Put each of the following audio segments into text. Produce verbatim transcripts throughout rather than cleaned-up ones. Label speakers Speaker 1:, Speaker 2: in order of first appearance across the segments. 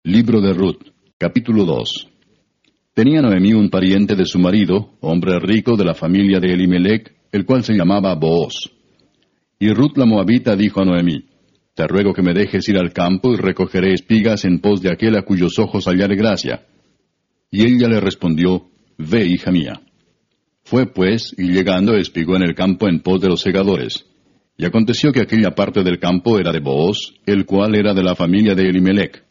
Speaker 1: Libro de Ruth, capítulo dos. Tenía Noemí un pariente de su marido, hombre rico de la familia de Elimelech, el cual se llamaba Booz. Y Ruth la Moabita dijo a Noemí, Te ruego que me dejes ir al campo y recogeré espigas en pos de aquel a cuyos ojos hallare gracia. Y ella le respondió, Ve, hija mía. Fue pues, y llegando espigó en el campo en pos de los segadores. Y aconteció que aquella parte del campo era de Booz, el cual era de la familia de Elimelech.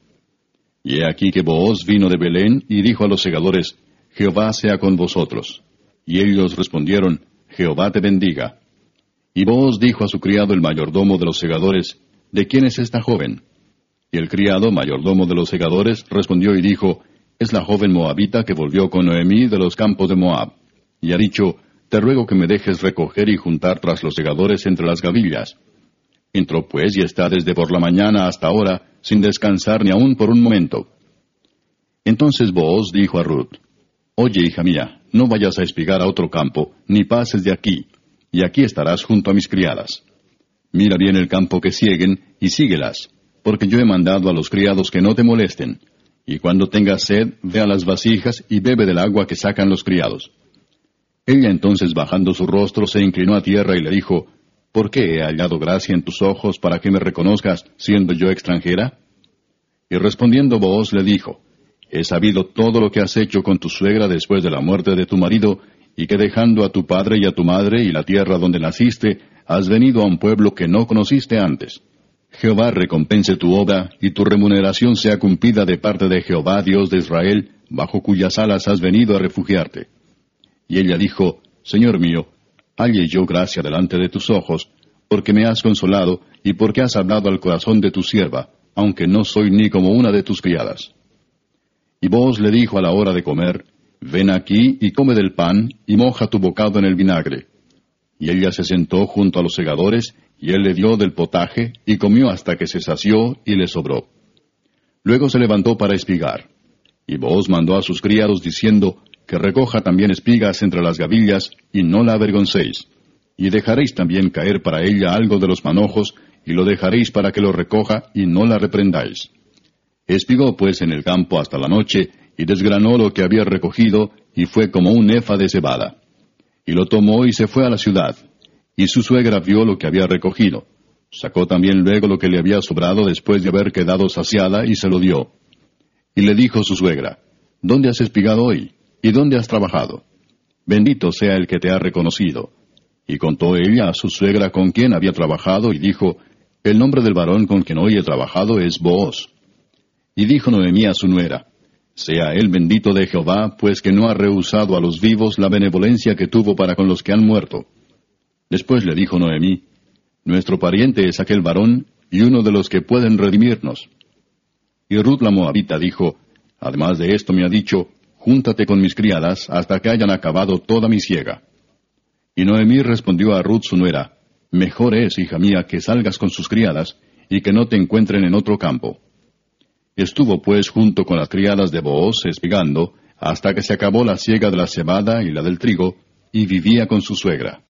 Speaker 1: Y he aquí que Booz vino de Belén y dijo a los segadores, Jehová sea con vosotros. Y ellos respondieron, Jehová te bendiga. Y Booz dijo a su criado el mayordomo de los segadores, ¿De quién es esta joven? Y el criado, mayordomo de los segadores, respondió y dijo, Es la joven moabita que volvió con Noemí de los campos de Moab. Y ha dicho, Te ruego que me dejes recoger y juntar tras los segadores entre las gavillas. Entró pues y está desde por la mañana hasta ahora, sin descansar ni aun por un momento. Entonces Booz dijo a Ruth, Oye, hija mía, no vayas a espigar a otro campo, ni pases de aquí, y aquí estarás junto a mis criadas. Mira bien el campo que sieguen, y síguelas, porque yo he mandado a los criados que no te molesten. Y cuando tengas sed, ve a las vasijas y bebe del agua que sacan los criados. Ella entonces bajando su rostro se inclinó a tierra y le dijo, ¿Por qué he hallado gracia en tus ojos para que me reconozcas, siendo yo extranjera? Y respondiendo Booz le dijo, He sabido todo lo que has hecho con tu suegra después de la muerte de tu marido, y que dejando a tu padre y a tu madre y la tierra donde naciste, has venido a un pueblo que no conociste antes. Jehová recompense tu obra, y tu remuneración sea cumplida de parte de Jehová, Dios de Israel, bajo cuyas alas has venido a refugiarte. Y ella dijo, Señor mío, halle yo gracia delante de tus ojos, porque me has consolado, y porque has hablado al corazón de tu sierva, aunque no soy ni como una de tus criadas. Y Booz le dijo a la hora de comer, Ven aquí y come del pan, y moja tu bocado en el vinagre. Y ella se sentó junto a los segadores, y él le dio del potaje, y comió hasta que se sació, y le sobró. Luego se levantó para espigar. Y Booz mandó a sus criados diciendo, que recoja también espigas entre las gavillas, y no la avergoncéis. Y dejaréis también caer para ella algo de los manojos, y lo dejaréis para que lo recoja, y no la reprendáis. Espigó pues en el campo hasta la noche, y desgranó lo que había recogido, y fue como un efa de cebada. Y lo tomó y se fue a la ciudad. Y su suegra vio lo que había recogido. Sacó también luego lo que le había sobrado después de haber quedado saciada, y se lo dio. Y le dijo su suegra, ¿Dónde has espigado hoy? ¿Y dónde has trabajado? Bendito sea el que te ha reconocido. Y contó ella a su suegra con quien había trabajado, y dijo, El nombre del varón con quien hoy he trabajado es Booz. Y dijo Noemí a su nuera, Sea él bendito de Jehová, pues que no ha rehusado a los vivos la benevolencia que tuvo para con los que han muerto. Después le dijo Noemí, Nuestro pariente es aquel varón, y uno de los que pueden redimirnos. Y Ruth la Moabita dijo, Además de esto me ha dicho, Júntate con mis criadas hasta que hayan acabado toda mi siega. Y Noemí respondió a Ruth su nuera, Mejor es, hija mía, que salgas con sus criadas, y que no te encuentren en otro campo. Estuvo pues junto con las criadas de Booz espigando, hasta que se acabó la siega de la cebada y la del trigo, y vivía con su suegra.